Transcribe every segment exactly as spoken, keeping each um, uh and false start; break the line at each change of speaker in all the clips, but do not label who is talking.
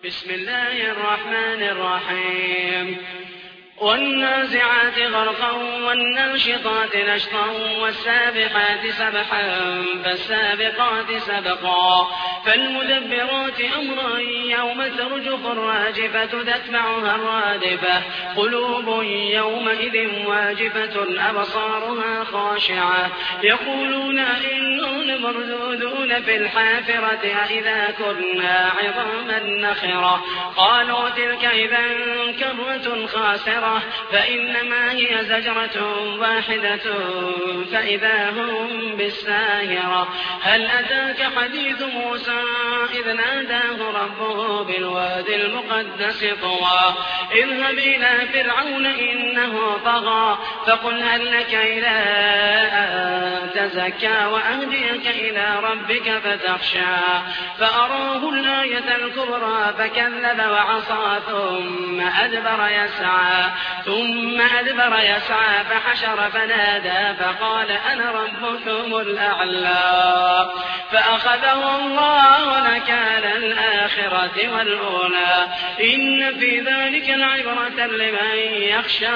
بسم الله الرحمن الرحيم والنازعات غرقا والناشطات نشطا والسابحات سبحا فالسابقات سبقا فالمدبرات أمرا يوم ترجف الراجفة تتبعها الرادفة قلوب يومئذ واجفة أبصارها خاشعة يقولون إننا مردودون في الحافرة أإذا كنا عظاما نخرة قالوا تلك إذا كرة خاسرة فإنما هي زجرة واحدة فإذا هم بالساهرة هل أتاك حديث موسى إذ ناداه ربه بالوادي المقدس طوى اذهب إلى فرعون إنه طغى فقل هل لك إلى أن تزكى وأهديك إلى ربك فتخشى فأراه الآية الكبرى فكذب وعصى ثم أدبر يسعى ثم أدبر يسعى فحشر فنادى فقال أنا ربكم الأعلى فأخذه الله نكال الآخرة والأولى إن في ذلك العبرة لمن يخشى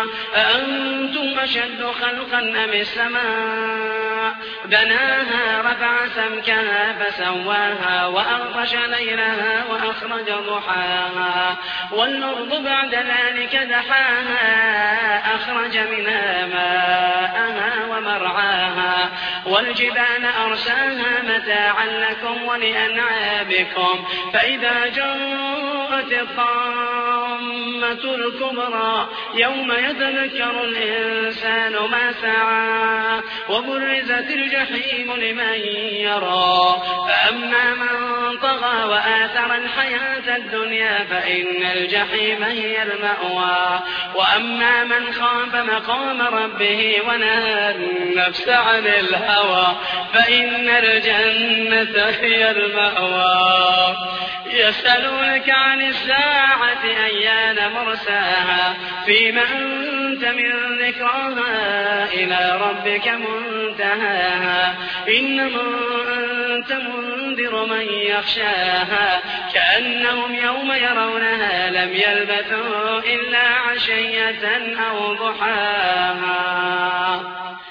أأنتم أشد خلقا أم السماء بناها رفع سمكها فسواها وأغطش ليلها وأخرج ضحاها والأرض بعد ذلك دحاها أخرج منها ماءها ومرعاها والجبال أرساها متاعا لكم ولأنعامكم فإذا جاءت الطامة الكبرى يوم يتذكر الإنسان ما سعى وبرزت الجحيم لمن يرى فأما من طغى وآثر الحياة الدنيا فإن الجحيم هي المأوى وأما من خاف مقام ربه ونهى النفس عن الهوى فإن الجنة هي المأوى يسألونك عن الساعة أيان مرساها فيما أنت من ذكراها إلى ربك منتهاها إنما أنت منذر من يخشاها كأنهم يوم يرونها لم يلبثوا إلا عشية أو ضحاها.